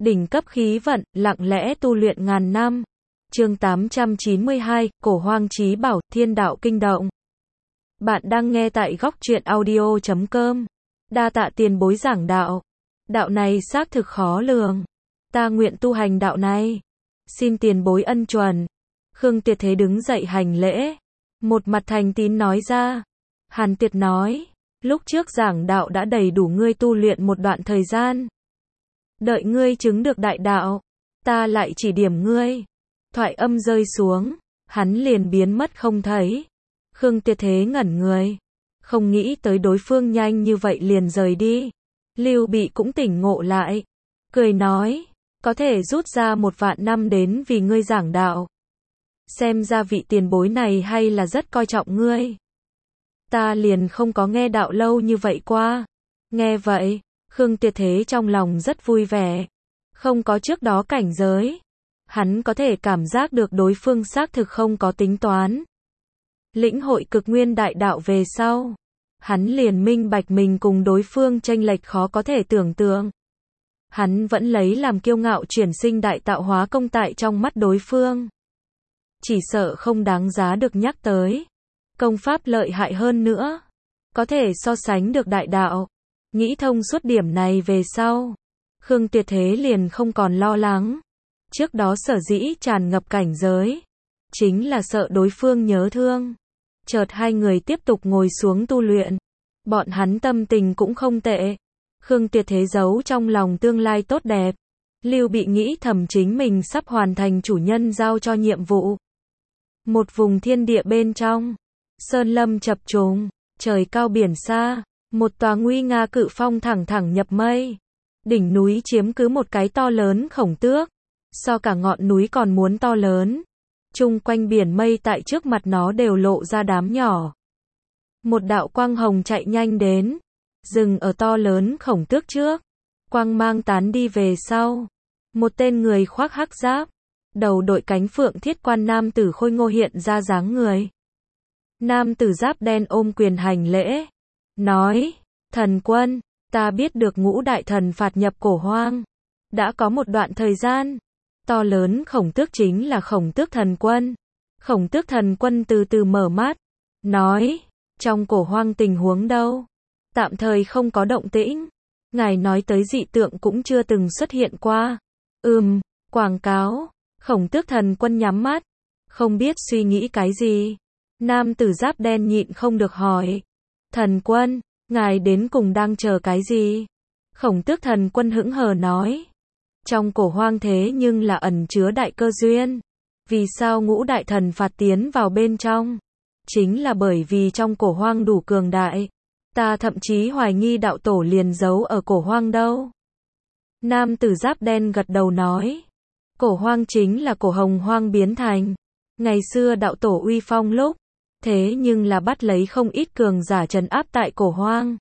Đỉnh cấp khí vận, lặng lẽ tu luyện ngàn năm. Chương 892, Cổ Hoang Chí Bảo, Thiên Đạo Kinh Động. Bạn đang nghe tại góc truyện audio.com. Đa tạ tiền bối giảng đạo. Đạo này xác thực khó lường. Ta nguyện tu hành đạo này. Xin tiền bối ân chuẩn. Khương Tuyệt Thế đứng dậy hành lễ. Một mặt thành tín nói ra. Hàn Tiệt nói, lúc trước giảng đạo đã đầy đủ ngươi tu luyện một đoạn thời gian. Đợi ngươi chứng được đại đạo, ta lại chỉ điểm ngươi. Thoại âm rơi xuống, hắn liền biến mất không thấy. Khương Tuyệt Thế ngẩn người, không nghĩ tới đối phương nhanh như vậy liền rời đi. Lưu Bị cũng tỉnh ngộ lại, cười nói, có thể rút ra 1.000.000 năm đến vì ngươi giảng đạo. Xem ra vị tiền bối này hay là rất coi trọng ngươi. Ta liền không có nghe đạo lâu như vậy qua. Nghe vậy, Khương Tuyệt Thế trong lòng rất vui vẻ. Không có trước đó cảnh giới, hắn có thể cảm giác được đối phương xác thực không có tính toán. Lĩnh hội cực nguyên đại đạo về sau, hắn liền minh bạch mình cùng đối phương chênh lệch khó có thể tưởng tượng. Hắn vẫn lấy làm kiêu ngạo chuyển sinh đại tạo hóa công tại trong mắt đối phương. Chỉ sợ không đáng giá được nhắc tới. Công pháp lợi hại hơn nữa, có thể so sánh được đại đạo. Nghĩ thông suốt điểm này về sau, Khương Tuyệt Thế liền không còn lo lắng. Trước đó sở dĩ tràn ngập cảnh giới, chính là sợ đối phương nhớ thương. Chợt hai người tiếp tục ngồi xuống tu luyện. Bọn hắn tâm tình cũng không tệ. Khương Tuyệt Thế giấu trong lòng tương lai tốt đẹp. Lưu Bị nghĩ thầm chính mình sắp hoàn thành chủ nhân giao cho nhiệm vụ. Một vùng thiên địa bên trong, sơn lâm chập trùng, trời cao biển xa, một tòa nguy nga cự phong thẳng thẳng nhập mây. Đỉnh núi chiếm cứ một cái to lớn khổng tước, so cả ngọn núi còn muốn to lớn. Chung quanh biển mây tại trước mặt nó đều lộ ra đám nhỏ. Một đạo quang hồng chạy nhanh đến, dừng ở to lớn khổng tước trước. Quang mang tán đi về sau, một tên người khoác hắc giáp, đầu đội cánh phượng thiết quan nam tử khôi ngô hiện ra dáng người. Nam tử giáp đen ôm quyền hành lễ, nói, thần quân, ta biết được ngũ đại thần phạt nhập Cổ Hoang. Đã có một đoạn thời gian, to lớn khổng tước chính là Khổng Tước Thần Quân. Khổng Tước Thần Quân từ từ mở mắt, nói, trong Cổ Hoang tình huống đâu? Tạm thời không có động tĩnh. Ngài nói tới dị tượng cũng chưa từng xuất hiện qua. Quảng cáo. Khổng Tước Thần Quân nhắm mắt, không biết suy nghĩ cái gì. Nam tử giáp đen nhịn không được hỏi, thần quân, ngài đến cùng đang chờ cái gì? Khổng Tước Thần Quân hững hờ nói, trong Cổ Hoang thế nhưng là ẩn chứa đại cơ duyên. Vì sao ngũ đại thần phạt tiến vào bên trong? Chính là bởi vì trong Cổ Hoang đủ cường đại. Ta thậm chí hoài nghi đạo tổ liền giấu ở Cổ Hoang đâu. Nam tử giáp đen gật đầu nói, Cổ Hoang chính là Cổ Hồng Hoang biến thành. Ngày xưa đạo tổ uy phong lúc, thế nhưng là bắt lấy không ít cường giả trấn áp tại Cổ Hoang.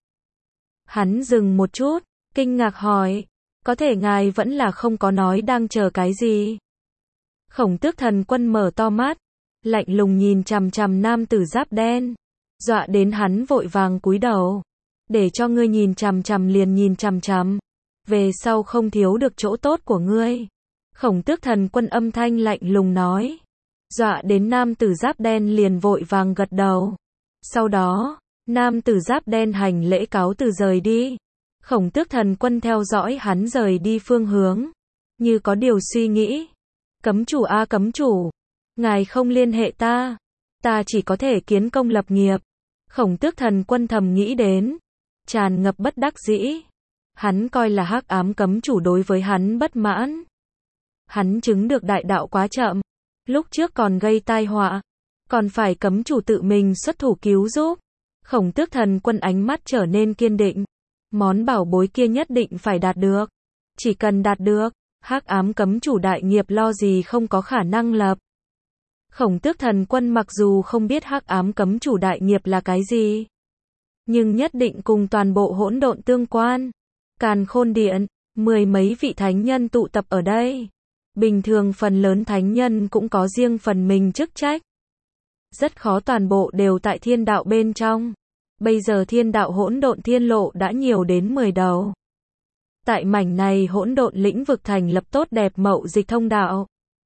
Hắn dừng một chút, kinh ngạc hỏi, có thể ngài vẫn là không có nói đang chờ cái gì? Khổng Tước Thần Quân mở to mắt, lạnh lùng nhìn chằm chằm nam tử giáp đen, dọa đến hắn vội vàng cúi đầu. Để cho ngươi nhìn chằm chằm liền nhìn chằm chằm, về sau không thiếu được chỗ tốt của ngươi. Khổng Tước Thần Quân âm thanh lạnh lùng nói. Dọa đến nam tử giáp đen liền vội vàng gật đầu. Sau đó, nam tử giáp đen hành lễ cáo từ rời đi. Khổng Tước Thần Quân theo dõi hắn rời đi phương hướng, như có điều suy nghĩ. Cấm chủ a cấm chủ, ngài không liên hệ ta, ta chỉ có thể kiến công lập nghiệp. Khổng Tước Thần Quân thầm nghĩ đến, tràn ngập bất đắc dĩ. Hắn coi là hắc ám cấm chủ đối với hắn bất mãn. Hắn chứng được đại đạo quá chậm, lúc trước còn gây tai họa, còn phải cấm chủ tự mình xuất thủ cứu giúp. Khổng Tước Thần Quân ánh mắt trở nên kiên định, món bảo bối kia nhất định phải đạt được. Chỉ cần đạt được, hắc ám cấm chủ đại nghiệp lo gì không có khả năng lập. Khổng Tước Thần Quân mặc dù không biết hắc ám cấm chủ đại nghiệp là cái gì, nhưng nhất định cùng toàn bộ hỗn độn tương quan. Càn Khôn Điện, 10 mấy vị thánh nhân tụ tập ở đây. Bình thường phần lớn thánh nhân cũng có riêng phần mình chức trách. Rất khó toàn bộ đều tại thiên đạo bên trong. Bây giờ thiên đạo hỗn độn thiên lộ đã nhiều đến 10 đầu. Tại mảnh này hỗn độn lĩnh vực thành lập tốt đẹp mậu dịch thông đạo.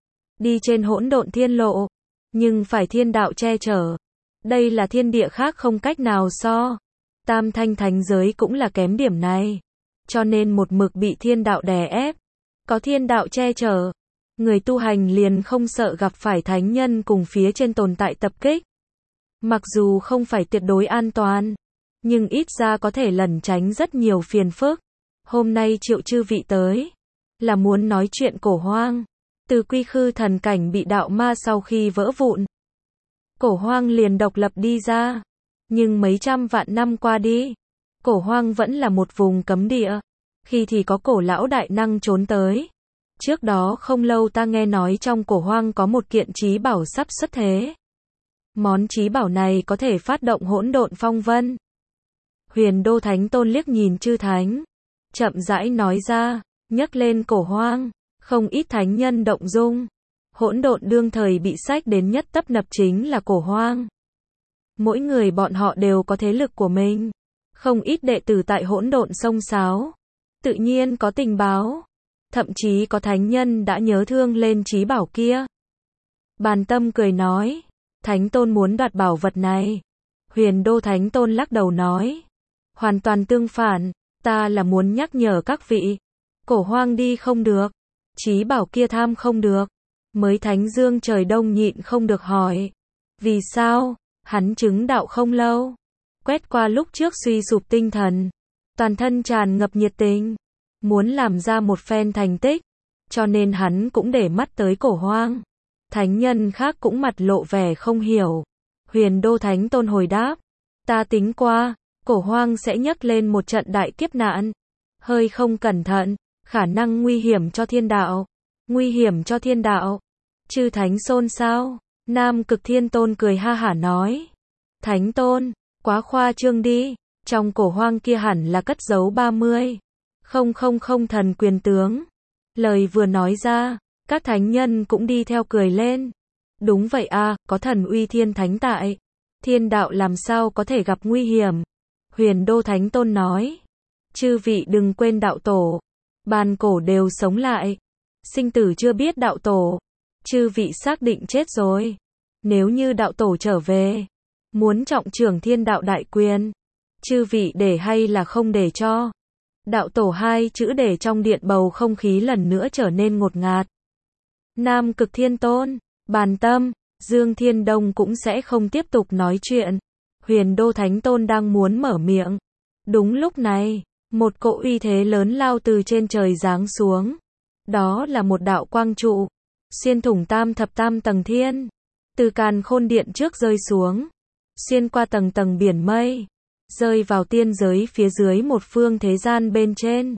Đi trên hỗn độn thiên lộ, nhưng phải thiên đạo che chở. Đây là thiên địa khác không cách nào so. Tam thanh thánh giới cũng là kém điểm này. Cho nên một mực bị thiên đạo đè ép. Có thiên đạo che chở, người tu hành liền không sợ gặp phải thánh nhân cùng phía trên tồn tại tập kích. Mặc dù không phải tuyệt đối an toàn, nhưng ít ra có thể lẩn tránh rất nhiều phiền phức. Hôm nay triệu chư vị tới, là muốn nói chuyện Cổ Hoang. Từ quy khư thần cảnh bị đạo ma sau khi vỡ vụn, Cổ Hoang liền độc lập đi ra. Nhưng mấy trăm vạn năm qua đi, Cổ Hoang vẫn là một vùng cấm địa. Khi thì có cổ lão đại năng trốn tới. Trước đó không lâu ta nghe nói trong Cổ Hoang có một kiện chí bảo sắp xuất thế. Món chí bảo này có thể phát động hỗn độn phong vân. Huyền Đô Thánh Tôn liếc nhìn chư thánh, chậm rãi nói ra, nhắc lên Cổ Hoang, không ít thánh nhân động dung. Hỗn độn đương thời bị xách đến nhất tấp nập chính là Cổ Hoang. Mỗi người bọn họ đều có thế lực của mình. Không ít đệ tử tại hỗn độn xông xáo. Tự nhiên có tình báo. Thậm chí có thánh nhân đã nhớ thương lên chí bảo kia. Bàn Tâm cười nói, Thánh Tôn muốn đoạt bảo vật này. Huyền Đô Thánh Tôn lắc đầu nói, hoàn toàn tương phản, ta là muốn nhắc nhở các vị. Cổ Hoang đi không được, chí bảo kia tham không được. Mới Thánh Dương Trời Đông nhịn không được hỏi, vì sao? Hắn chứng đạo không lâu, quét qua lúc trước suy sụp tinh thần, toàn thân tràn ngập nhiệt tình, muốn làm ra một phen thành tích, cho nên hắn cũng để mắt tới Cổ Hoang. Thánh nhân khác cũng mặt lộ vẻ không hiểu. Huyền Đô Thánh Tôn hồi đáp, ta tính qua, Cổ Hoang sẽ nhấc lên một trận đại kiếp nạn. Hơi không cẩn thận, khả năng nguy hiểm cho thiên đạo. Nguy hiểm cho thiên đạo. Chư thánh xôn xao. Nam Cực Thiên Tôn cười ha hả nói, Thánh Tôn, quá khoa trương đi, trong Cổ Hoang kia hẳn là cất giấu 30,000 thần quyền tướng. Lời vừa nói ra, các thánh nhân cũng đi theo cười lên. Đúng vậy a, có thần uy thiên thánh tại, thiên đạo làm sao có thể gặp nguy hiểm. Huyền Đô Thánh Tôn nói, chư vị đừng quên đạo tổ, bàn cổ đều sống lại, sinh tử chưa biết đạo tổ. Chư vị xác định chết rồi. Nếu như đạo tổ trở về, muốn trọng trưởng thiên đạo đại quyền, chư vị để hay là không để cho? Đạo tổ hai chữ để trong điện bầu không khí lần nữa trở nên ngột ngạt. Nam Cực Thiên Tôn, Bàn Tâm, Dương Thiên Đông cũng sẽ không tiếp tục nói chuyện. Huyền Đô Thánh Tôn đang muốn mở miệng. Đúng lúc này, một cỗ uy thế lớn lao từ trên trời giáng xuống. Đó là một đạo quang trụ, xuyên thủng tam thập tam tầng thiên, từ càn khôn điện trước rơi xuống, xuyên qua tầng tầng biển mây, rơi vào tiên giới phía dưới một phương thế gian bên trên.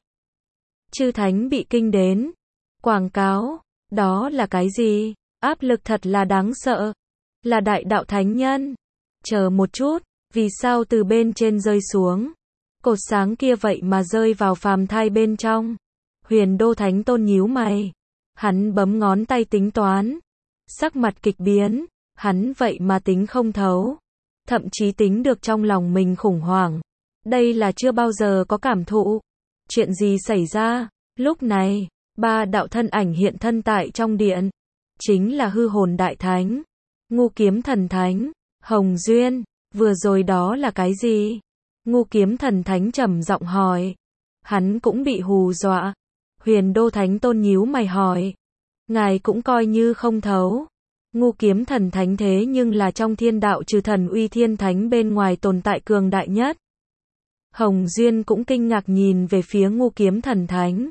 Chư thánh bị kinh đến. Quảng cáo, đó là cái gì? Áp lực thật là đáng sợ. Là đại đạo thánh nhân. Chờ một chút, vì sao từ bên trên rơi xuống? Cột sáng kia vậy mà rơi vào phàm thai bên trong. Huyền Đô Thánh Tôn nhíu mày. Hắn bấm ngón tay tính toán. Sắc mặt kịch biến, hắn vậy mà tính không thấu. Thậm chí tính được trong lòng mình khủng hoảng. Đây là chưa bao giờ có cảm thụ. Chuyện gì xảy ra? Lúc này, ba đạo thân ảnh hiện thân tại trong điện. Chính là hư hồn đại thánh, Ngu Kiếm Thần Thánh, Hồng Duyên. Vừa rồi đó là cái gì? Ngu Kiếm Thần Thánh trầm giọng hỏi. Hắn cũng bị hù dọa. Huyền Đô Thánh Tôn nhíu mày hỏi. Ngài cũng coi như không thấu. Ngu Kiếm Thần Thánh thế nhưng là trong thiên đạo trừ thần uy thiên thánh bên ngoài tồn tại cường đại nhất. Hồng Duyên cũng kinh ngạc nhìn về phía Ngu Kiếm Thần Thánh.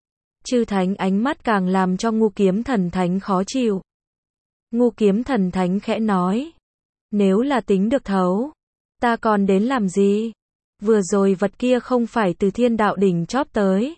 Chư thánh ánh mắt càng làm cho Ngu Kiếm Thần Thánh khó chịu. Ngu Kiếm Thần Thánh khẽ nói. Nếu là tính được thấu, ta còn đến làm gì? Vừa rồi vật kia không phải từ thiên đạo đỉnh chóp tới,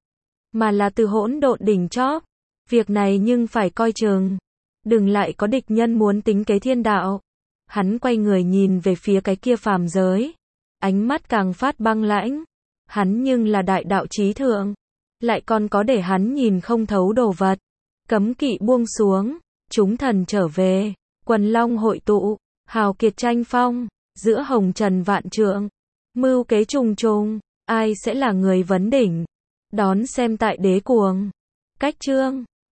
mà là từ hỗn độn đỉnh chóp. Việc này nhưng phải coi chừng. Đừng lại có địch nhân muốn tính kế thiên đạo. Hắn quay người nhìn về phía cái kia phàm giới. Ánh mắt càng phát băng lãnh. Hắn nhưng là đại đạo chí thượng. Lại còn có để hắn nhìn không thấu đồ vật. Cấm kỵ buông xuống. Chúng thần trở về. Quần long hội tụ. Hào kiệt tranh phong. Giữa hồng trần vạn trượng. Mưu kế trùng trùng. Ai sẽ là người vấn đỉnh? Đón xem tại Đế Cuồng. Cách chương